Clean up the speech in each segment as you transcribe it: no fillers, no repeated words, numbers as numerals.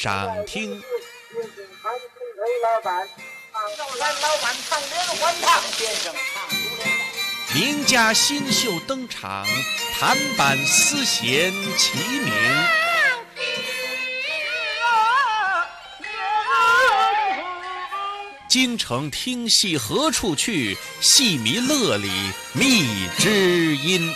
赏听。名家新秀登场，弹板丝弦齐鸣。京城听戏何处去？戏迷乐里觅知音。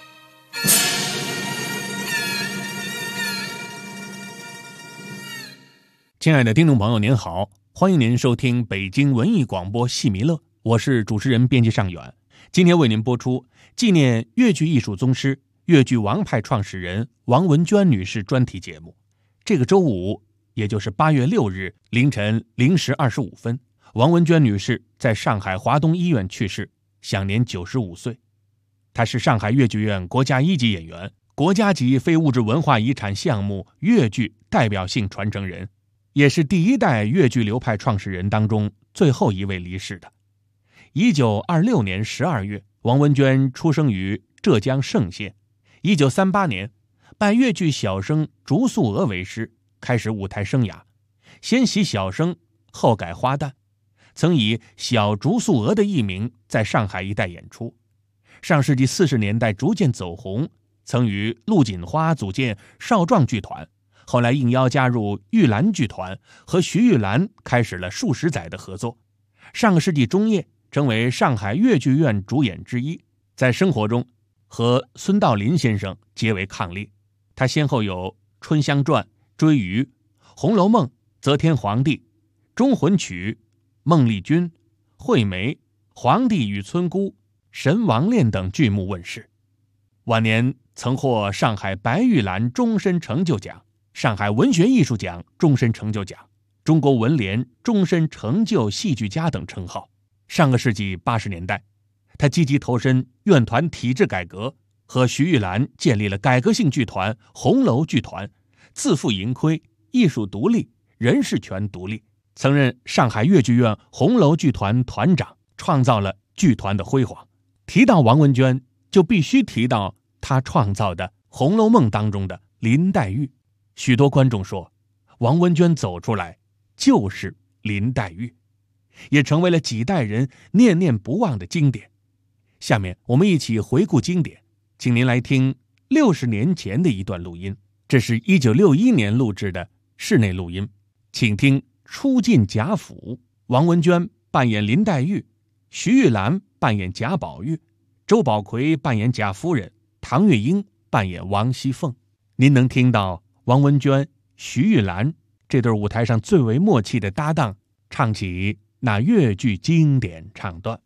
亲爱的听众朋友您好，欢迎您收听北京文艺广播戏迷乐，我是主持人编辑尚远。今天为您播出纪念越剧艺术宗师、越剧王派创始人王文娟女士专题节目。这个周五，也就是8月6日凌晨0时25分，王文娟女士在上海华东医院去世，享年95岁。她是上海越剧院国家一级演员，国家级非物质文化遗产项目越剧代表性传承人，也是第一代越剧流派创始人当中最后一位离世的。1926年12月，王文娟出生于浙江嵊县。1938年，拜越剧小生竹素娥为师，开始舞台生涯。先习小生，后改花旦，曾以小竹素娥的艺名在上海一带演出。上世纪40年代逐渐走红，曾与陆锦花组建少壮剧团，后来应邀加入玉兰剧团，和徐玉兰开始了数十载的合作。上个世纪中叶，成为上海越剧院主演之一。在生活中，和孙道临先生结为伉俪。他先后有《春香传》、《追鱼》、《红楼梦》、《则天皇帝》、《忠魂曲》、《孟丽君》、《惠梅》、《皇帝与村姑》、《神王恋》等剧目问世。晚年曾获上海白玉兰终身成就奖、上海文学艺术奖终身成就奖、中国文联终身成就戏剧家等称号。上个世纪80年代，他积极投身院团体制改革，和徐玉兰建立了改革性剧团红楼剧团，自负盈亏，艺术独立，人事权独立，曾任上海越剧院红楼剧团团长，创造了剧团的辉煌。提到王文娟，就必须提到他创造的《红楼梦》当中的林黛玉。许多观众说，王文娟走出来就是林黛玉，也成为了几代人念念不忘的经典。下面我们一起回顾经典，请您来听60年前的一段录音，这是1961年录制的室内录音，请听《初进贾府》，王文娟扮演林黛玉，徐玉兰扮演贾宝玉，周宝奎扮演贾夫人，唐月英扮演王熙凤。您能听到王文娟、徐玉兰这对舞台上最为默契的搭档唱起那越剧经典唱段。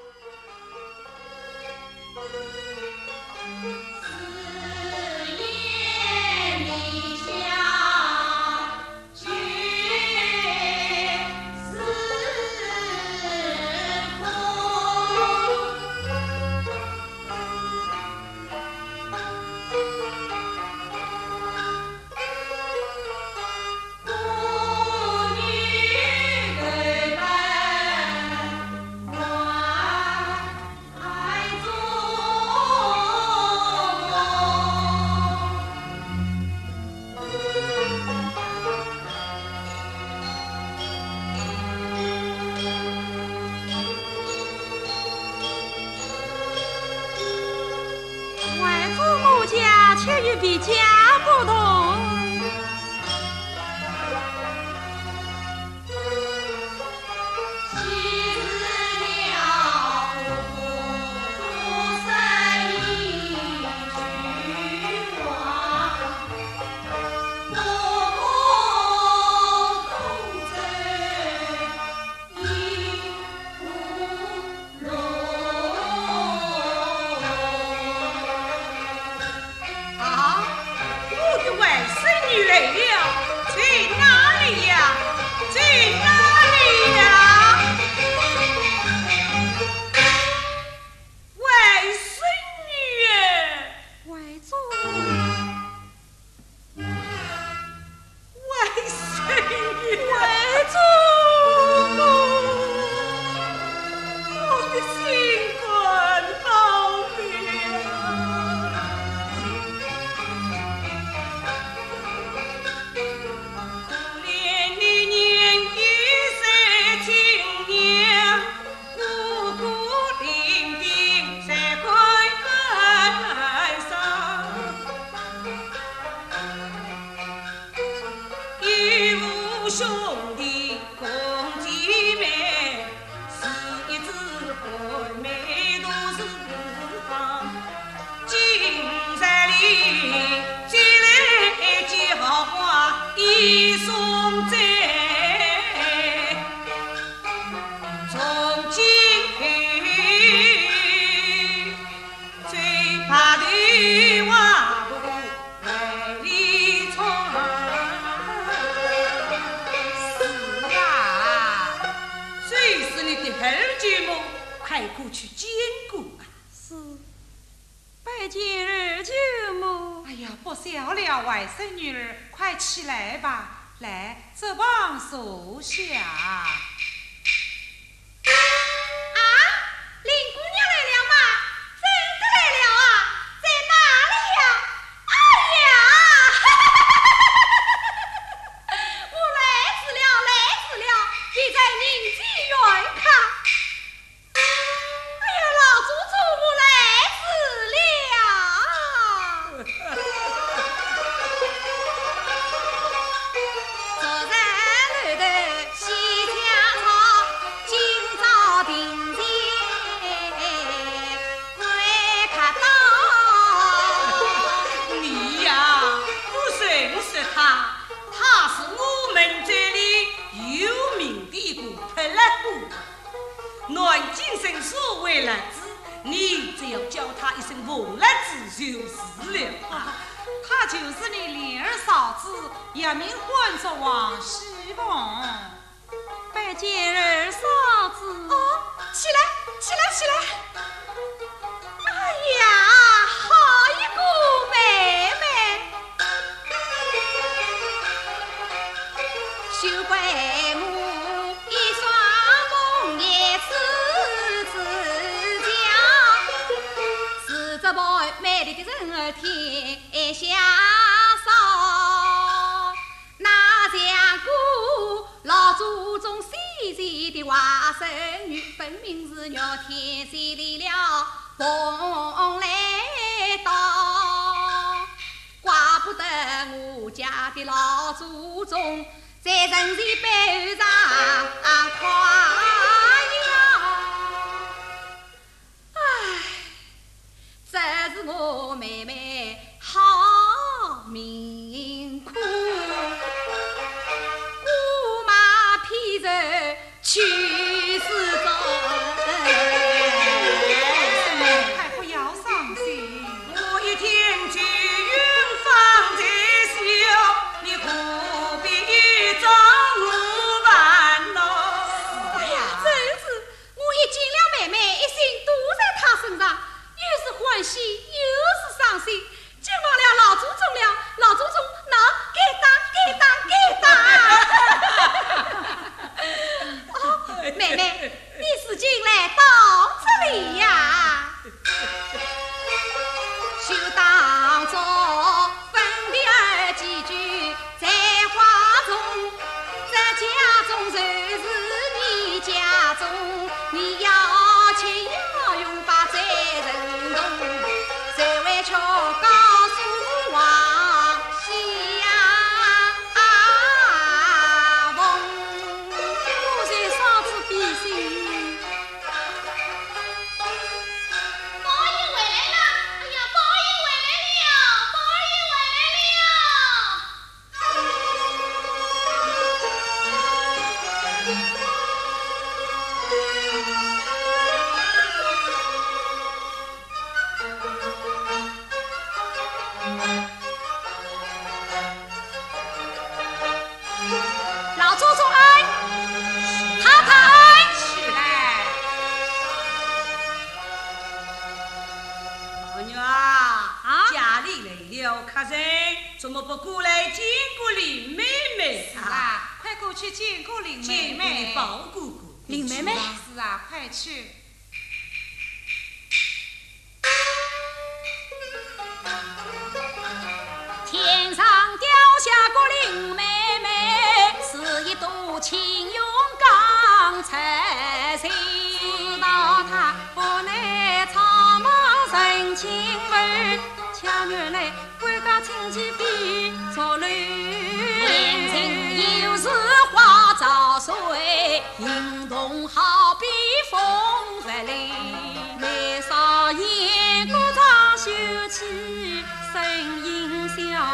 却与比家不同，外兄弟共姐妹，是一枝婚妹都是四方。今日里接来一句好话一送在，从今最怕的话不来里闯。是啊，谁是你的儿舅母？快过去见过啊！ 是，拜见二舅母。 哎呀，不小了，外甥女儿，快起来吧，来这旁坐下。 林姑娘来了吗？真的来了啊？在哪里呀？哎呀！我来迟了，你在宁静院看。哎呀，老祖宗，我来迟了。昨日楼头西墙草，今朝庭前快看到。 你呀，不认识他，他是我们这里有名的一个泼辣姑。南京城所谓辣子，你只要叫他一声王辣子就是了。 她就是你灵儿嫂子，也名唤作王熙凤。 拜见二嫂子。哦，起来！哎呀，好一个妹妹！休怪我一双梦魇痴子强，是这般美丽的人儿天下少。那像个老祖宗先前的外甥女，分明是要天仙离了风来到，怪不得我家的老祖宗在人前背上夸耀。唉，这是我妹妹好命苦，姑妈披着去世中。 快不要伤心。 我一天聚云放在袖，你何必找我烦恼？ 哎呀，真是我一见了妹妹，一心都在她身上，又是欢喜又是伤心。见忘了老祖宗了，老祖宗那给当。哦，妹妹，你是进来到这里呀？就当作分的儿几句在话中，这家中就是你家中，你要钱要用把再人动，这位却告诉王熙凤，我在嫂子比心。宝玉回来了！哎呀，宝玉回来了！宝玉回来了！老祖宗恩，太太恩。 起来，老娘啊，家里来了客人，怎么不过来见过林妹妹啊？ 啊，快过去见过林妹见过你妹。 宝姑姑。 林妹妹， 是啊，快去。 天上掉下个林妹妹，是一朵青云刚才心。知道她不耐苍茫人情味，恰原来归家亲戚比作乱。年轻有时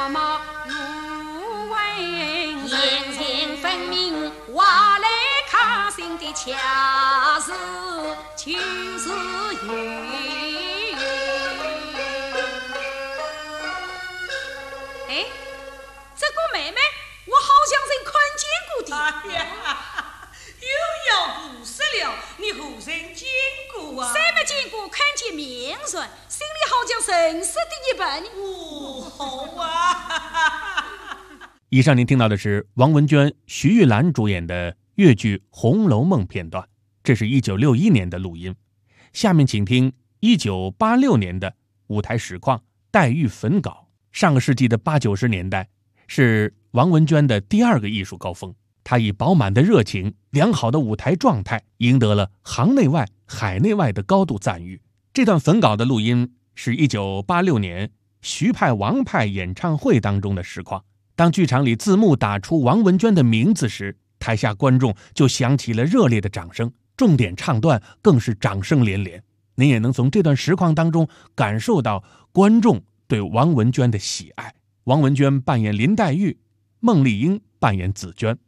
妈妈如闻言前分明，话来抗心的恰是就是有。哎，这个妹妹，我好像曾看见过的。 哎呀，又要故事了，你何曾见过啊？ 谁没见过？看见面神，心里好像神似的一般。 哦，好啊！ 以上您听到的是王文娟、徐玉兰主演的粤剧《红楼梦》片段，这是1961年的录音。下面请听1986年的舞台实况黛玉粉稿。上个世纪的80、90年代是王文娟的第二个艺术高峰，她以饱满的热情、良好的舞台状态，赢得了行内外、海内外的高度赞誉。这段粉稿的录音是1986年徐派王派演唱会当中的实况。当剧场里字幕打出王文娟的名字时，台下观众就响起了热烈的掌声，重点唱段更是掌声连连。您也能从这段实况当中感受到观众对王文娟的喜爱。王文娟扮演林黛玉，孟丽英扮演紫娟。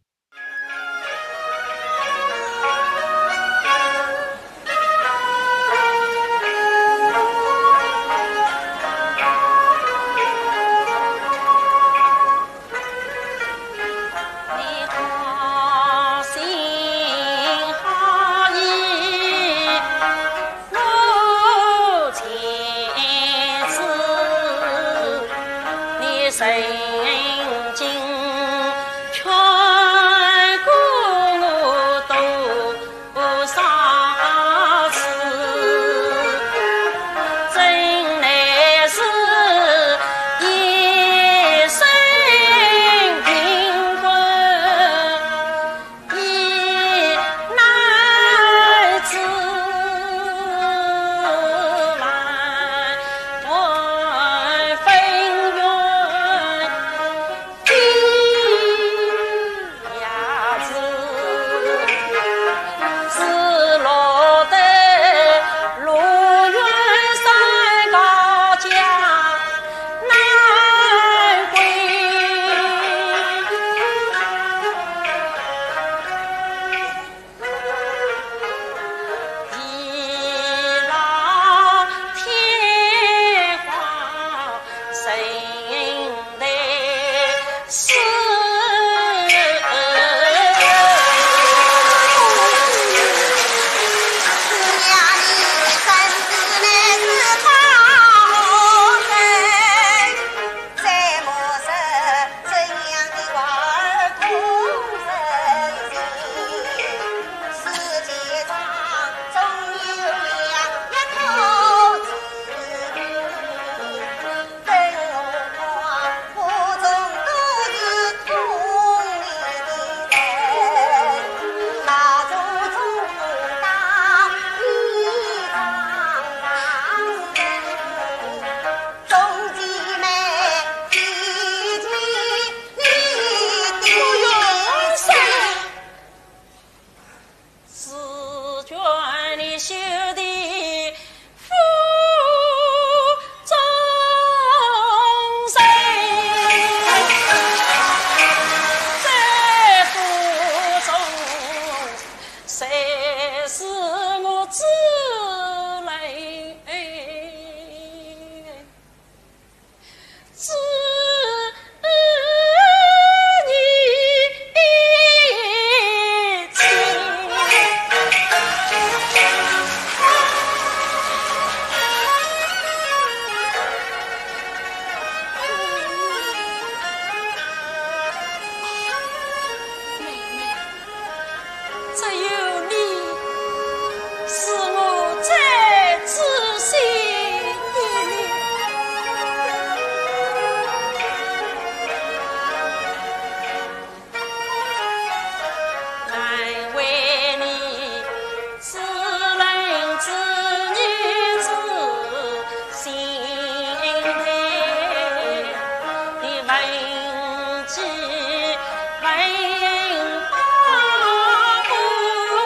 为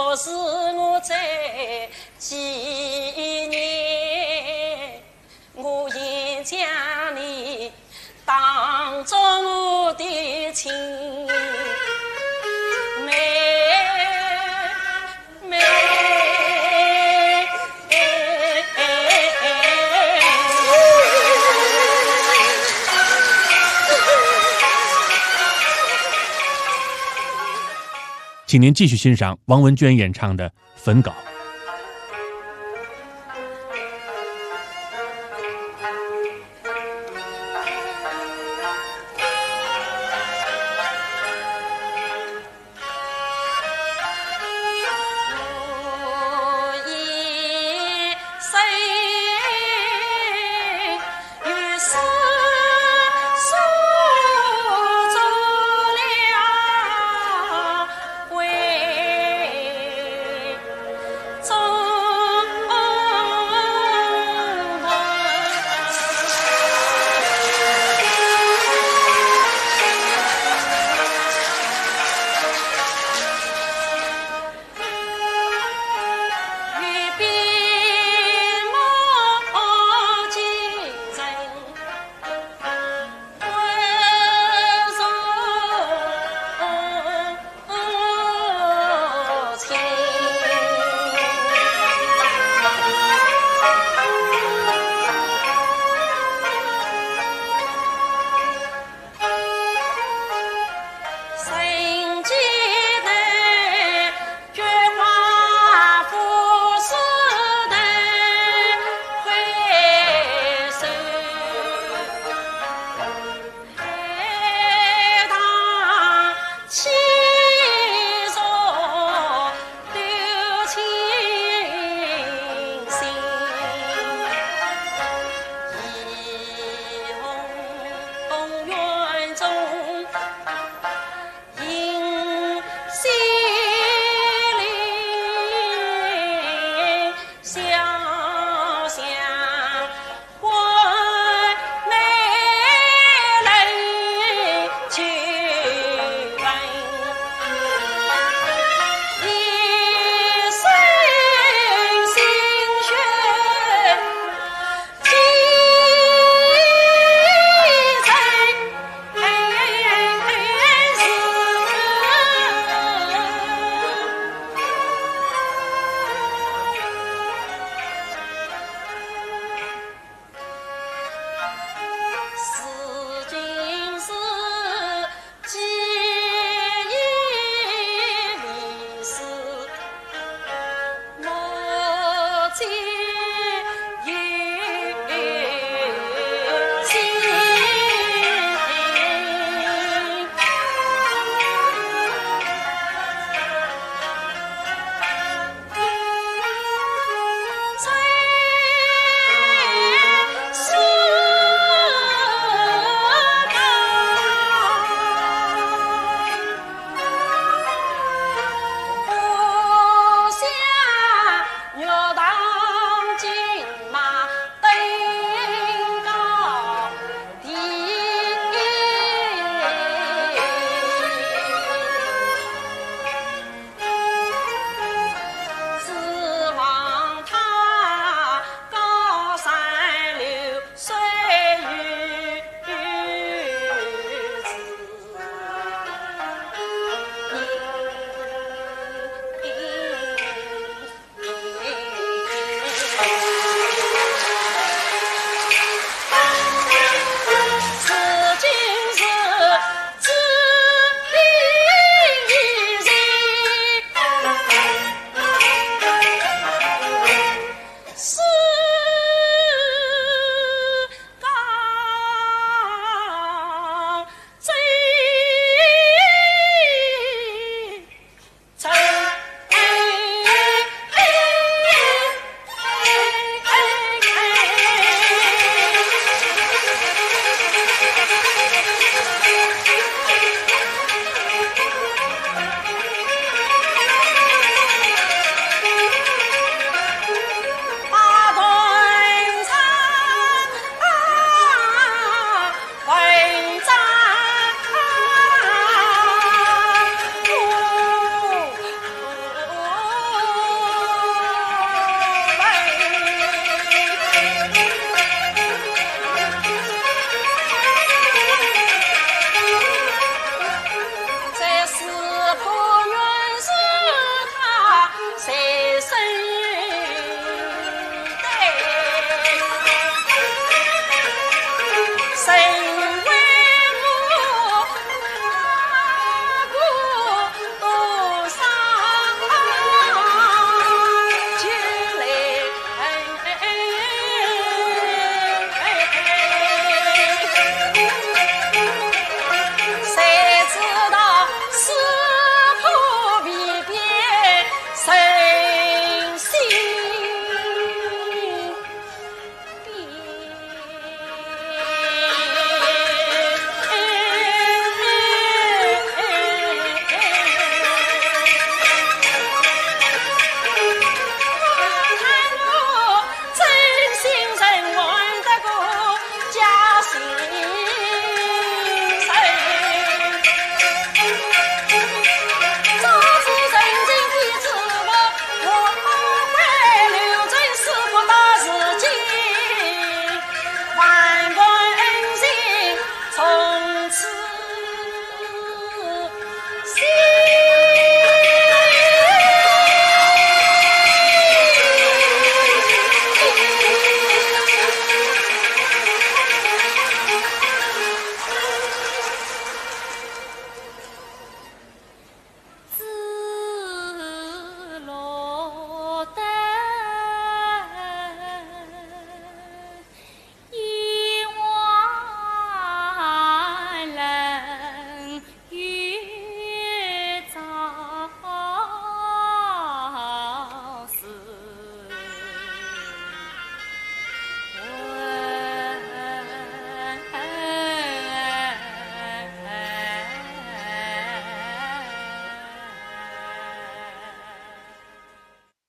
要是我在几年，我也将你当作我的亲妹妹。 请您继续欣赏王文娟演唱的《焚稿》。 我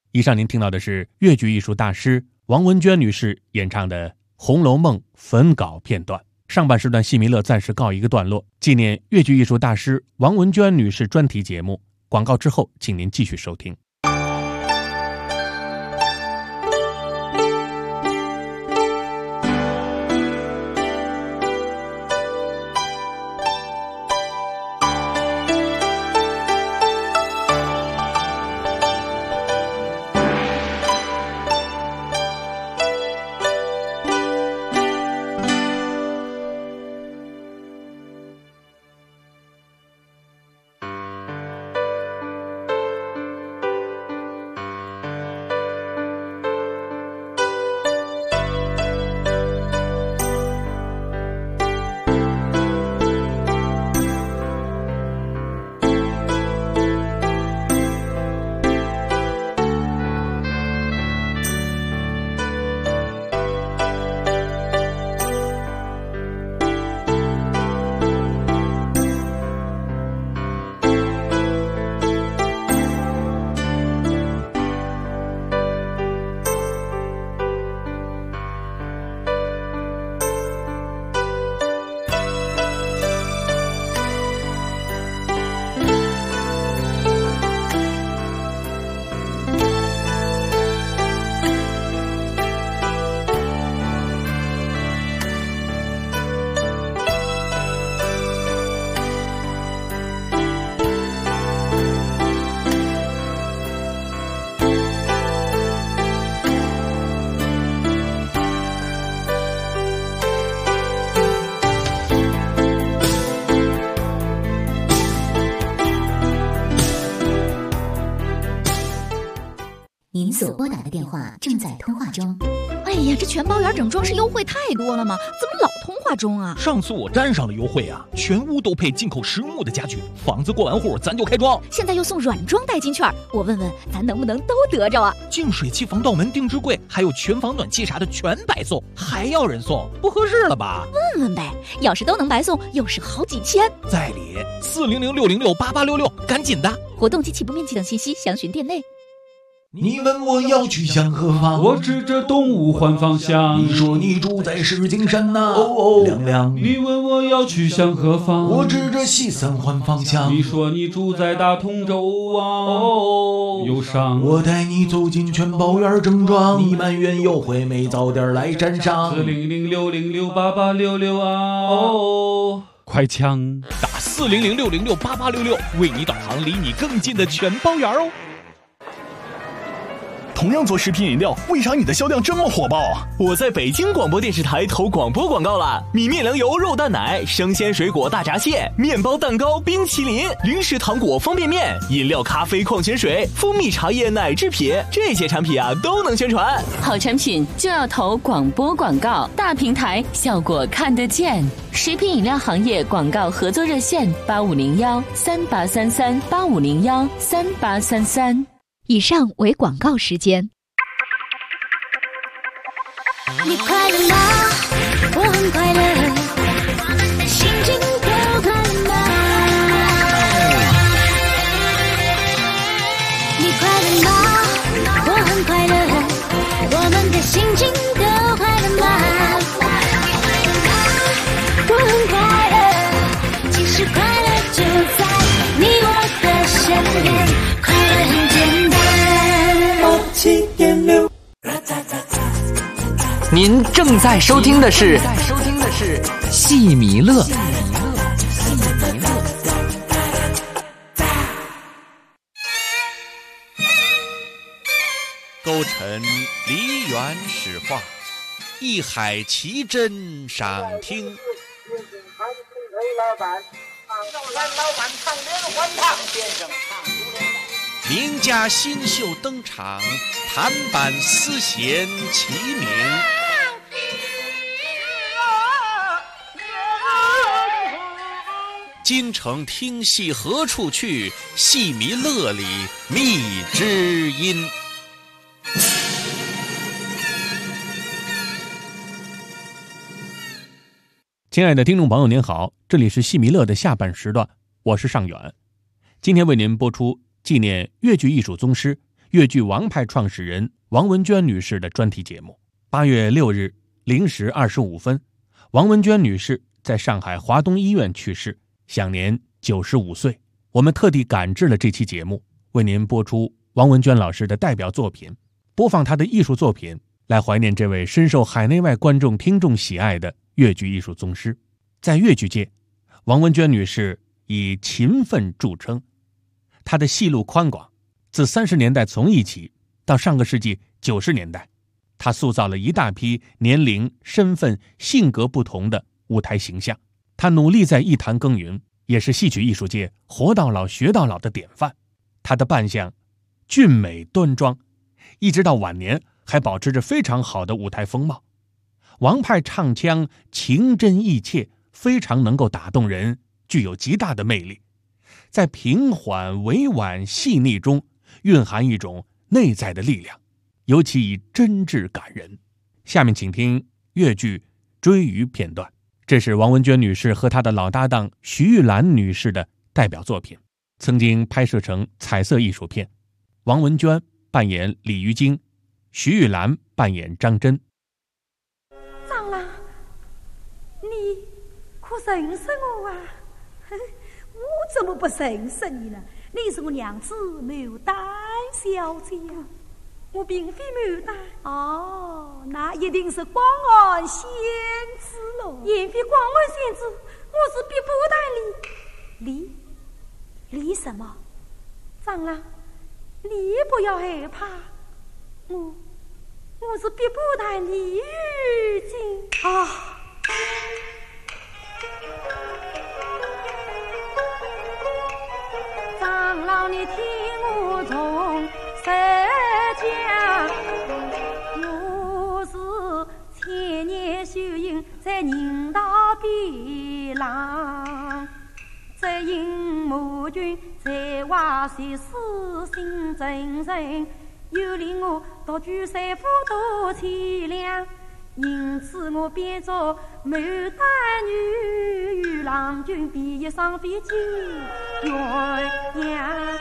以上您听到的是越剧艺术大师王文娟女士演唱的《红楼梦》焚稿片段。上半时段戏迷乐暂时告一个段落，纪念越剧艺术大师王文娟女士专题节目。广告之后，请您继续收听。 您所拨打的电话正在通话中。 哎呀，这全包圆整装饰优惠太多了吗？怎么老通话中啊？ 上次我沾上了优惠啊，全屋都配进口实木的家具，房子过完户咱就开装。 现在又送软装代金券，我问问咱能不能都得着啊？ 净水器、防盗门、定制柜，还有全房暖气啥的全白送，还要人送，不合适了吧？ 问问呗，要是都能白送，又是好几千。 在理400-606-8866，赶紧的！ 活动及起步面积等信息详询店内。 你问我要去向何方， 我指着东吴换方向。 你说你住在石景山呐，亮亮。 你问我要去向何方， 我指着西三环方向。 你说你住在大同州啊，忧伤。 我带你走进全包园正装，你埋怨优惠没早点来沾上。 400-606-8866啊，快抢！ 打400-606-8866，为你导航离你更近的全包园哦。 同样做食品饮料，为啥你的销量这么火爆啊？ 我在北京广播电视台投广播广告了，米面粮油、肉蛋奶、生鲜水果大闸蟹、面包、蛋糕、冰淇淋、零食、糖果、方便面、饮料、咖啡、矿泉水、蜂蜜茶叶、奶制品，这些产品啊都能宣传。 好产品就要投广播广告，大平台效果看得见。食品饮料行业广告合作热线8501-3833-8501-3833。 以上为广告时间。 你快乐吗？我很快乐，心情都快乐吗？你快乐吗？我很快乐，我们的心情都快乐吗？我很快乐，其实快乐就在你我的身边，快乐很简单。7.6。 您正在收听的是戏迷乐。 勾陈梨园史话，一海奇珍赏听。 老板唱连环唱先生名家新秀登场，弹板丝弦齐鸣。京城听戏何处去？戏迷乐里觅知音。 亲爱的听众朋友您好，这里是戏迷乐的下半时段，我是尚远。今天为您播出纪念越剧艺术宗师、 越剧王派创始人王文娟女士的专题节目。8月6日0时25分，王文娟女士在上海华东医院去世，享年95岁。我们特地赶制了这期节目，为您播出王文娟老师的代表作品，播放她的艺术作品，来怀念这位深受海内外观众听众喜爱的越剧艺术宗师。在越剧界，王文娟女士以勤奋著称，她的戏路宽广，自30年代从艺起到上个世纪90年代，她塑造了一大批年龄、身份、性格不同的舞台形象。她努力在艺坛耕耘，也是戏曲艺术界活到老学到老的典范。她的扮相俊美端庄，一直到晚年还保持着非常好的舞台风貌。王派唱腔情真意切，非常能够打动人，具有极大的魅力。在平缓委婉细腻中蕴含一种内在的力量，尤其以真挚感人。下面请听越剧《追鱼》片段，这是王文娟女士和她的老搭档徐玉兰女士的代表作品，曾经拍摄成彩色艺术片。王文娟扮演李玉京，徐玉兰扮演张真。 张郎，你可认识我啊？我怎么不认识你呢？你是我娘子牡丹小姐啊！我并非牡丹哦，那一定是广安仙子喽。也非广安仙子，我是必不带李什么？张郎，你不要害怕，我是必不带李玉京啊。长老，你听我从实讲，我是千年修行在人道边浪，只因母君在外些私心真诚，又令我独居三夫多凄凉，因此我变作牡丹女，与郎君比翼双飞金鸳鸯。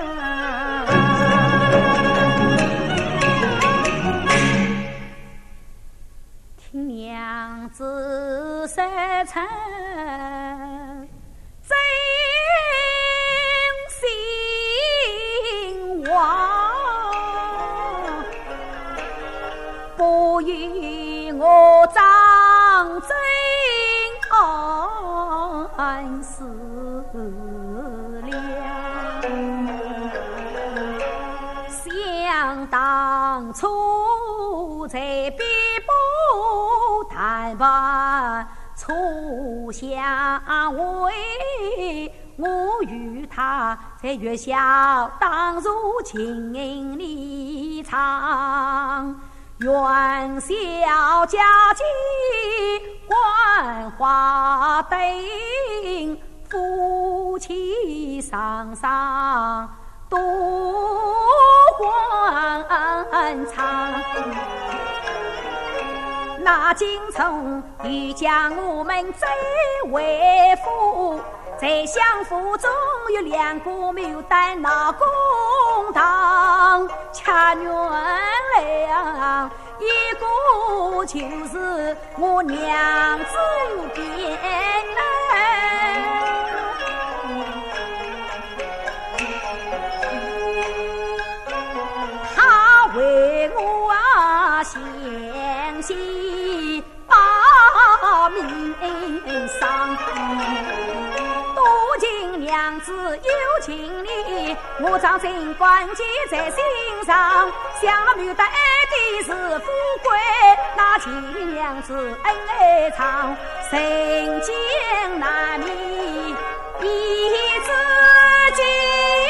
听娘子说成真心话，不与我张真暗思量，想当初在边部谈判初相会，我与他在月下当如情离场，愿小家境关花灯，夫妻双双多欢畅。那京城欲将我们追为夫，在相府中有两个牡丹闹公堂，恰原谅一个就是我娘子变他为我相信把命丧，多情娘子有情理，我将心关记在心上，想了牡丹的是富贵，那情娘子恩爱长，人间难觅一知己。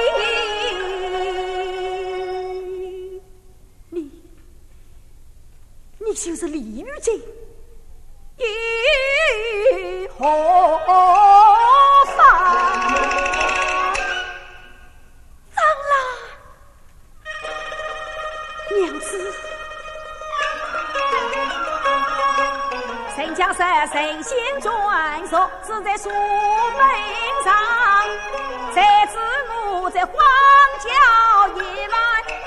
你就是李玉京，于何方？张郎，娘子，神将是神仙传说，是在书本上，才知我在荒郊野外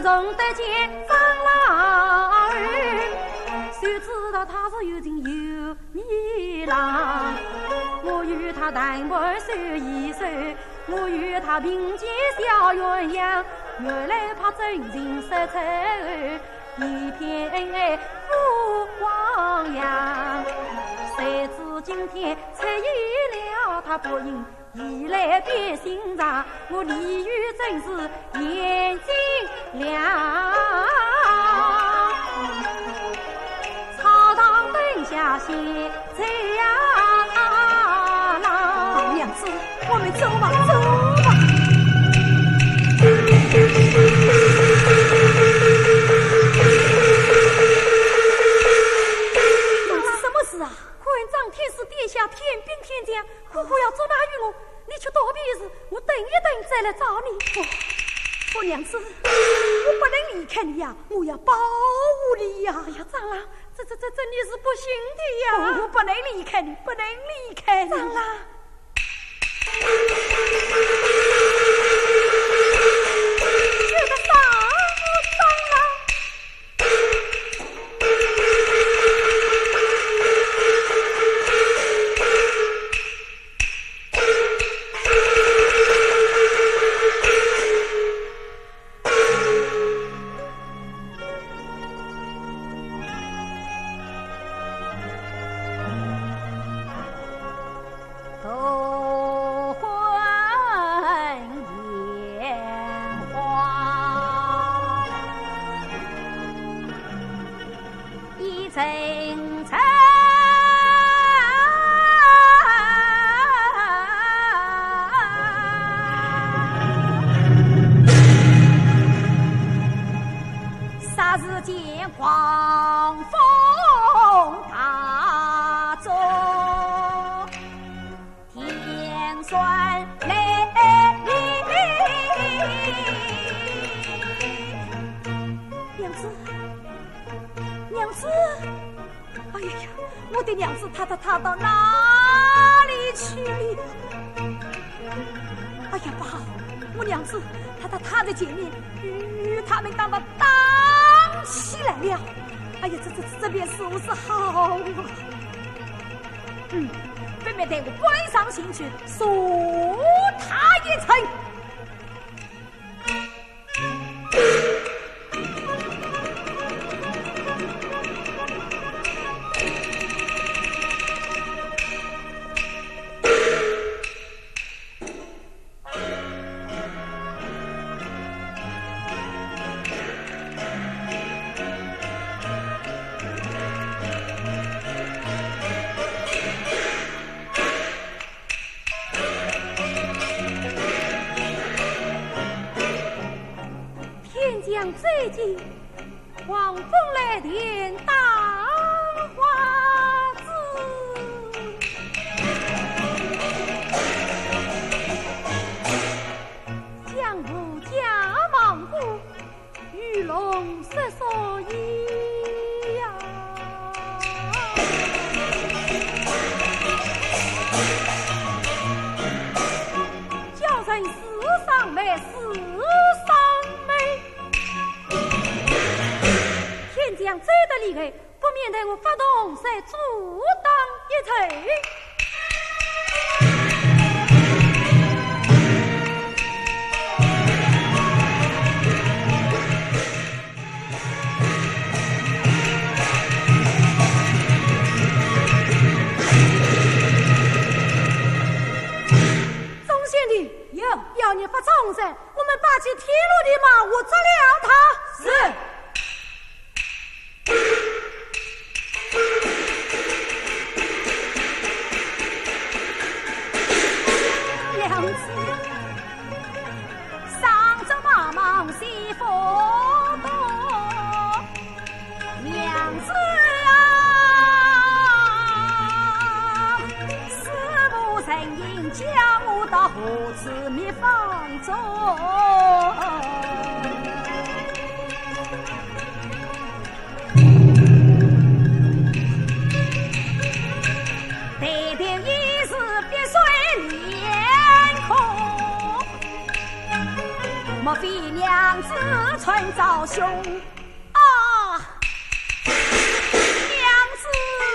认得见张老儿，谁知道他是有情有义郎。我与他谈判手一手，我与他并肩小鸳鸯，原来怕真情失丑，一片爱负汪洋。谁知今天出现了他不应，一来变心肠，我李煜真是眼睛亮。草堂灯下现在郎，娘子，我们走吧，走吧。什么事啊？官长天师殿下天兵天将，呼呼要捉拿于我，你去躲避时，我等一等再来找你。我娘子，我不能离开你呀，我要保护你呀！哎呀，长郎，这你是不行的呀！我不能离开你，不能离开你，长郎。这个长郎。他到哪里去了？哎呀，不好！我娘子，他的姐妹与他们当起来了。哎呀，这便是不是好啊？分别带我关上行去，送他一程。最近黄风来电大花子，江湖家忙过，鱼龙失所依呀。叫人世上美，世上美。天将追得厉害，不免待我发动再阻挡一程。钟县令，要你发重赏，我们拔起铁路的马，我捉了他。是。娘子，上着马忙西佛道，娘子师母神应将我到何处秘方中？对定一时必须脸孔，莫非比娘子春早兄啊，娘子。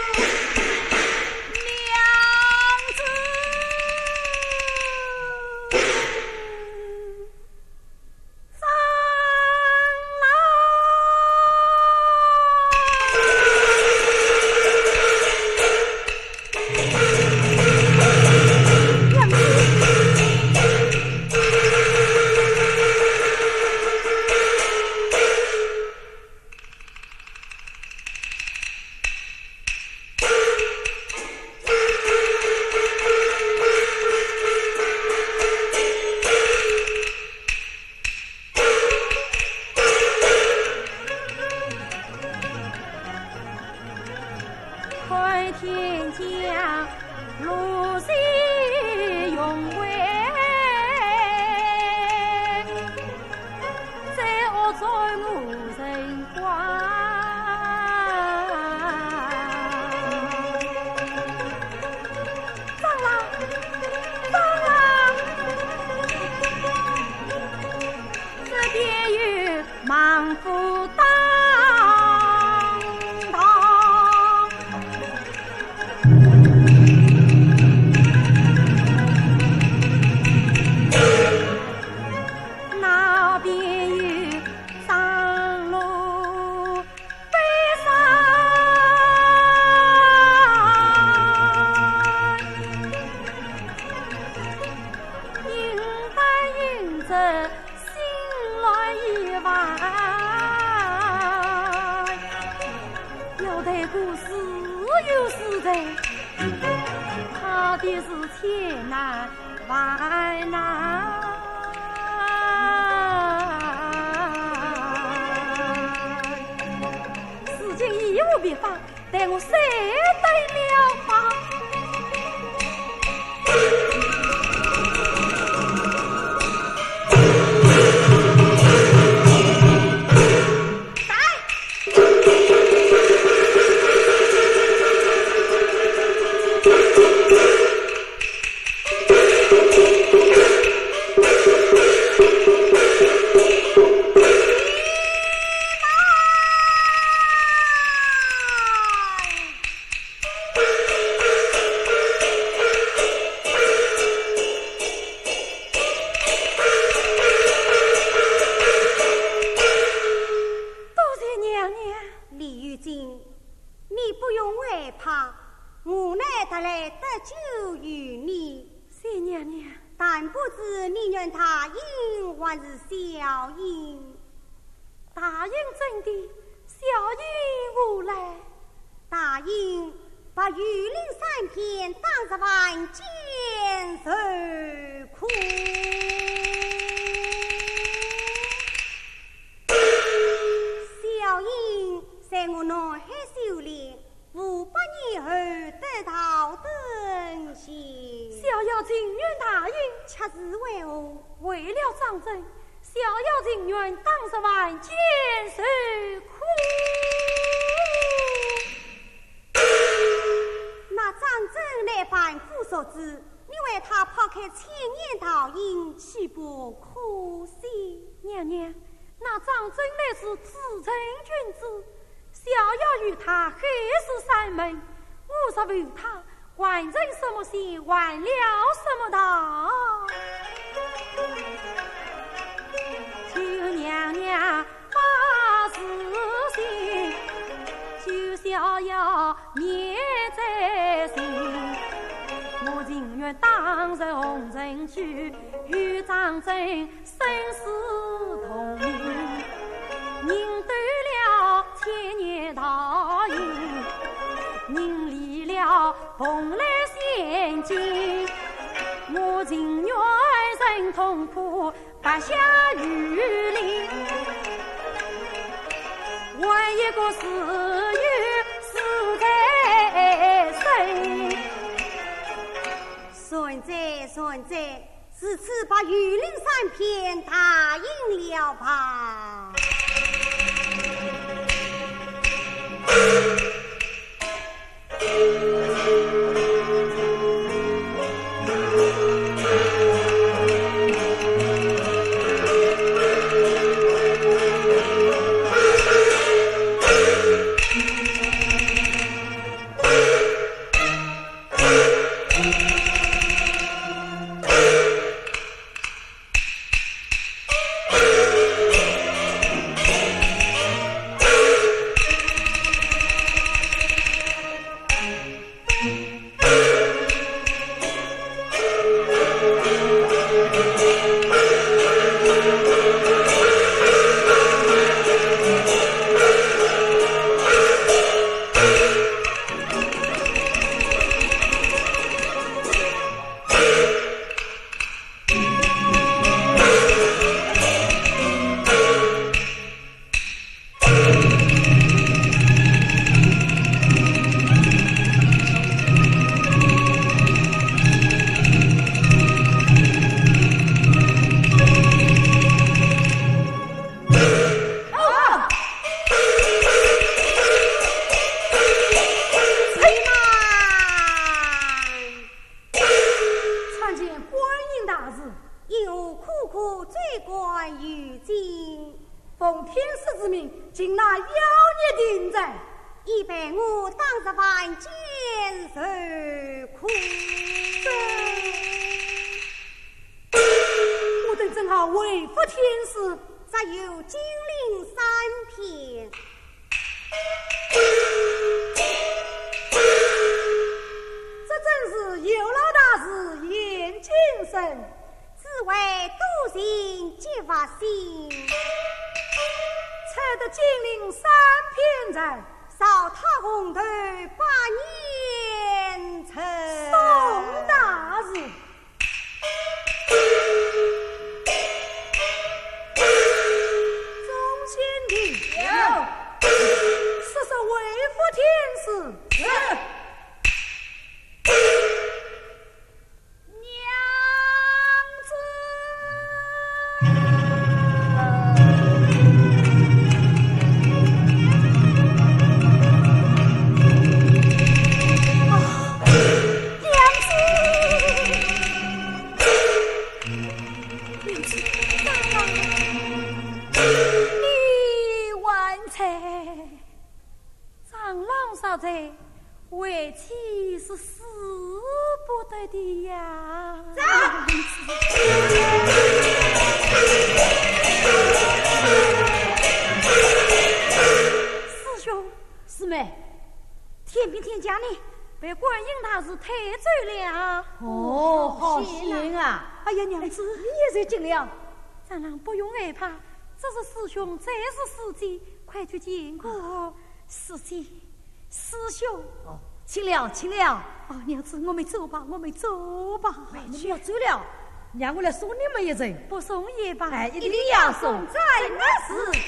天将如昔永为，在恶在无人管。蟑螂，蟑螂，这边有莽夫当。他的是千难万难，事情已无别法，待我谁得了吧？大英真的小英无赖，大英把榆林3片当着万箭受苦。小英在我南海修炼500年后得到登仙， 小妖情愿大英恰是为何？ 为了张真，小妖情愿当着万箭受苦。 那张真乃凡夫俗子，你为他抛开千年道因，岂不可惜？ 娘娘，那张真乃是至诚君子，小妖与他海誓山盟，我若为他还成什么心，还了什么道？求娘娘把事情，求小妖念在心。我情愿当日红尘去，与张真生死同命，认得了千年道因，认离了蓬莱仙境。我情愿忍痛苦，白下雨林，为一个死于死在身。 孙在，此次把榆林3片答应了吧。 他要你定在， 以备我当着万间受苦。 我等正好为父天师， 再有金陵三篇。 这真是有老大师眼睛神， 只为笃信结发心。 才得金陵三篇在， 扫他红头把年成。 宋大人。是为父天师。 娘子。 少贼为妻是死不得的呀！师兄师妹，天兵天将呢被观音大师抬走了。 哦，好险啊！ 哎呀，娘子你也是尽量，咱俩不用害怕，这是师兄，这是师姐，快去见过师姐。师兄， 哦，请了，请了。 哦，娘子，我们走吧，我们走吧。 你们要走了，让我来送你们一程。 不送也罢， 哎，一定要送。 在我时，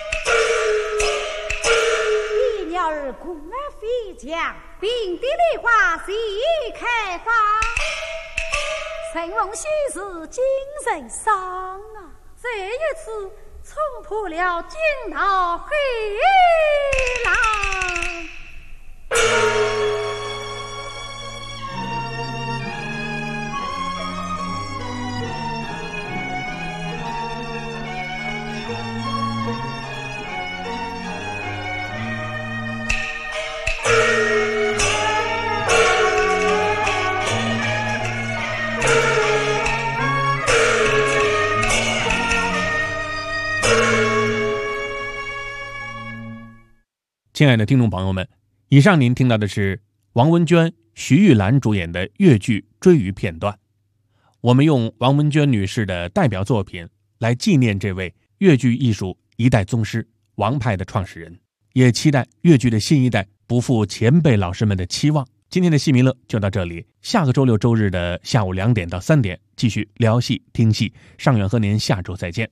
一鸟儿空儿飞翔，并蒂梨花谁开放？ 神龙须是精神伤啊！这一次冲破了惊涛黑浪。 亲爱的听众朋友们，以上您听到的是王文娟、徐玉兰主演的粤剧《追鱼》片段。我们用王文娟女士的代表作品来纪念这位粤剧艺术一代宗师、王派的创始人，也期待粤剧的新一代不负前辈老师们的期望。今天的戏迷乐就到这里，下个周六周日的下午2点到3点继续聊戏听戏，尚远和您下周再见。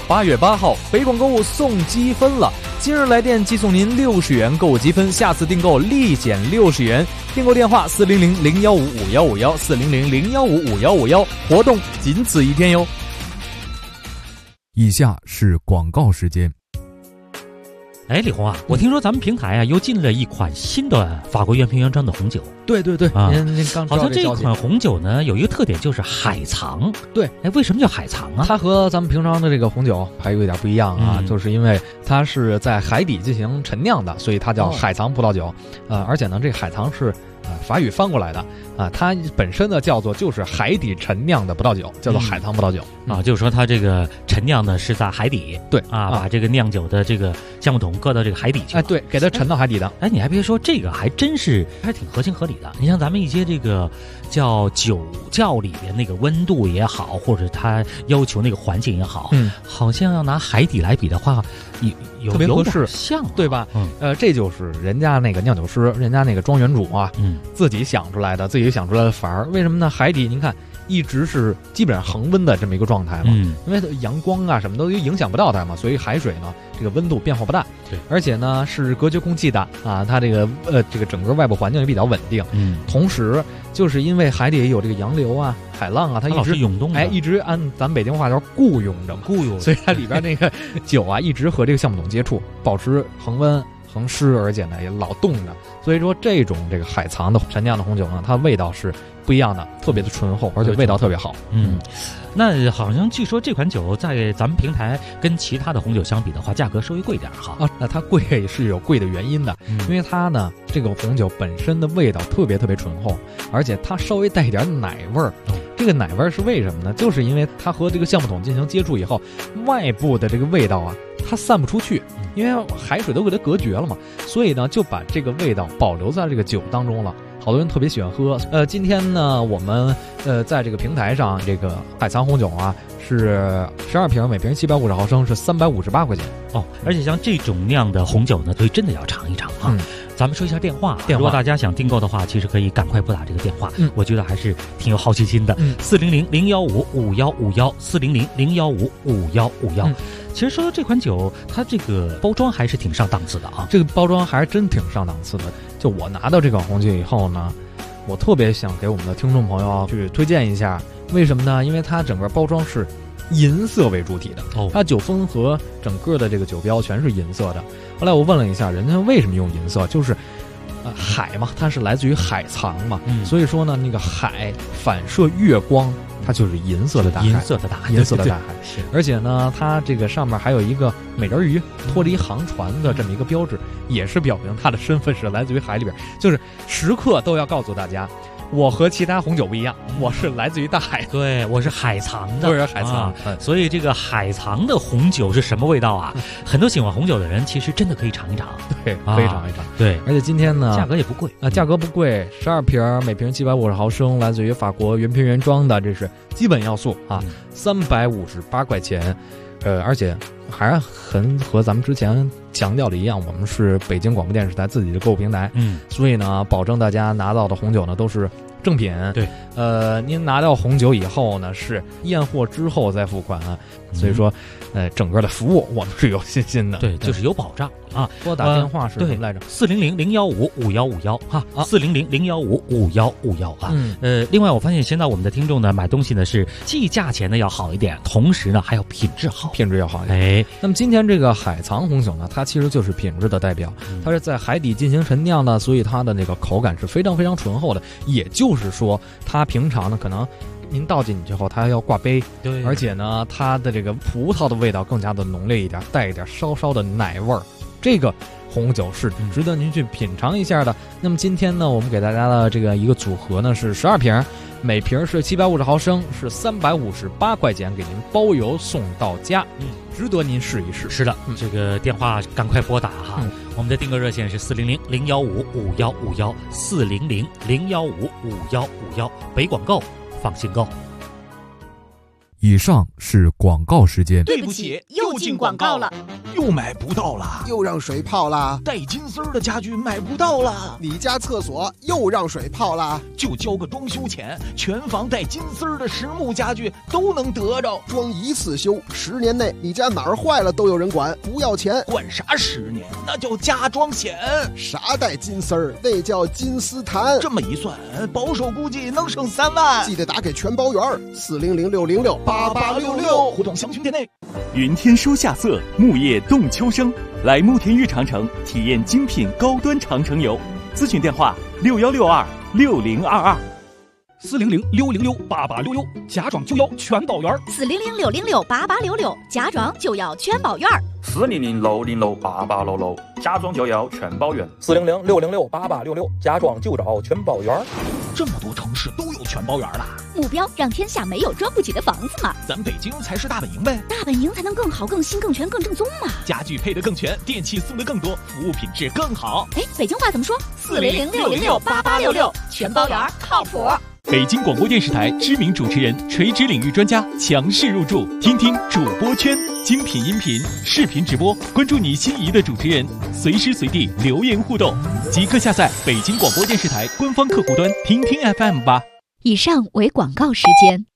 8月8号，北广购物送积分了，今日来电即送您60元购物积分，下次订购立减60元。订购电话400-015-5151，400-015-5151，活动仅此一天哟。 以下是广告时间。 哎，李红啊，我听说咱们平台啊又进了一款新的法国原瓶原装的红酒。 对对对， 啊， 您刚好像这款红酒呢有一个特点就是海藏。 对， 哎，为什么叫海藏啊？ 它和咱们平常的这个红酒还有一点不一样啊，就是因为它是在海底进行陈酿的，所以它叫海藏葡萄酒。而且呢，这个海藏是法语翻过来的啊，它本身呢叫做就是海底陈酿的葡萄酒，叫做海藏葡萄酒啊，就是说它这个陈酿呢是在海底， 对啊，把这个酿酒的这个橡木桶搁到这个海底去， 哎，对，给它沉到海底的。 哎，你还别说，这个还真是还挺合情合理的。你像咱们一些这个叫酒窖里边那个温度也好，或者它要求那个环境也好，好像要拿海底来比的话，有特别合适， 像对吧？这就是人家那个酿酒师，人家那个庄园主啊，自己想出来的，自己想出来的法儿。为什么呢？海底您看一直是基本上恒温的这么一个状态嘛，因为阳光啊什么都影响不到它嘛，所以海水呢这个温度变化不大， 对， 而且呢是隔绝空气的啊，它这个整个外部环境也比较稳定，同时就是因为海底有这个洋流啊、海浪啊，它一直涌动， 哎，一直按咱们北京话叫雇佣着嘛，所以它里边那个酒啊一直和这个橡木桶接触，保持恒温。恒湿，而且呢也老冻着，所以说这种这个海藏的陈酿的红酒呢，它味道是不一样的，特别的醇厚，而且味道特别好。 那好像据说这款酒在咱们平台跟其他的红酒相比的话，价格稍微贵点哈。 啊，那它贵是有贵的原因的，因为它呢这个红酒本身的味道特别特别醇厚，而且它稍微带一点奶味儿。这个奶味儿是为什么呢？就是因为它和这个橡木桶进行接触以后，外部的这个味道啊，它散不出去。因为海水都给它隔绝了嘛，所以呢就把这个味道保留在这个酒当中了。好多人特别喜欢喝。今天呢我们在这个平台上，这个海藏红酒啊是12瓶，每瓶750毫升，是358块钱哦。而且像这种酿的红酒呢，所以真的要尝一尝啊。咱们说一下电话，如果大家想订购的话，其实可以赶快拨打这个电话。我觉得还是挺有好奇心的。400-015-5151，400-015-5151。其实说到这款酒，它这个包装还是挺上档次的啊。 这个包装还是真挺上档次的。就我拿到这款红酒以后呢，我特别想给我们的听众朋友去推荐一下。为什么呢？因为它整个包装是银色为主体的，它酒封和整个的这个酒标全是银色的。后来我问了一下，人家为什么用银色，就是海嘛，它是来自于海藏嘛，所以说呢，那个海反射月光，它就是银色的大海， 银色的大海， 银色的大海。而且呢，它这个上面还有一个美人鱼脱离航船的这么一个标志，也是表明它的身份是来自于海里边，就是时刻都要告诉大家。我和其他红酒不一样，我是来自于大海， 对，我是海藏的， 我是海藏， 所以这个海藏的红酒是什么味道啊？很多喜欢红酒的人其实真的可以尝一尝， 对，可以尝一尝， 对。 而且今天呢， 价格也不贵啊，价格不贵，12瓶，每瓶750毫升，来自于法国原瓶原装的，这是基本要素啊，358块钱，而且还是很和咱们之前强调的一样，我们是北京广播电视台自己的购物平台，所以呢，保证大家拿到的红酒呢都是正品。 对， 您拿到红酒以后呢，是验货之后再付款，所以说，整个的服务我们是有信心的， 对，就是有保障啊。 拨打电话是什么来着 ？400-015-5151哈，400-015-5151啊。另外我发现现在我们的听众呢，买东西呢是既价钱呢要好一点，同时呢还要品质好， 品质要好一点。 哎， 那么今天这个海藏红酒呢，它其实就是品质的代表，它是在海底进行陈酿的，所以它的那个口感是非常非常醇厚的。也就是说，它平常呢可能您倒进去之后，它要挂杯， 对， 而且呢，它的这个葡萄的味道更加的浓烈一点，带一点稍稍的奶味儿。这个红酒是值得您去品尝一下的。那么今天呢，我们给大家的这个一个组合呢是12瓶，每瓶是750毫升，是358块钱，给您包邮送到家。值得您试一试。 是的，这个电话赶快拨打哈。我们的订购热线是400-015-5151，400-015-5151，北广购，放心购。 以上是广告时间。 对不起，又进广告了。 又买不到了， 又让水泡了。 带金丝儿的家具买不到了。 你家厕所又让水泡了。 就交个装修钱，全房带金丝儿的实木家具都能得着。 装一次修，10年内你家哪儿坏了都有人管，不要钱。 管啥10年？那叫家装险。 啥带金丝儿？那叫金丝檀。 这么一算，保守估计能省3万。 记得打给全包圆，400-606-8866， 互动详询店内。 云天书夏色，木叶动秋声。来慕田峪长城体验精品高端长城游，咨询电话61626022。 400-606-8866，家装就要全包圆。 400-606-8866，家装就要全包圆。 400-606-8866，家装就要全包圆。 400-606-8866，家装就找全包圆。 这么多城市都有全包圆了， 目标让天下没有装不起的房子嘛。 咱北京才是大本营呗， 大本营才能更好、更新、更全、更正宗嘛。 家具配得更全，电器送得更多，服务品质更好。 哎，北京话怎么说？400-606-8866，全包圆靠谱。 北京广播电视台知名主持人、垂直领域专家强势入驻，听听主播圈，精品音频、视频直播，关注你心仪的主持人，随时随地留言互动，即刻下载北京广播电视台官方客户端听听 FM 吧。 以上为广告时间。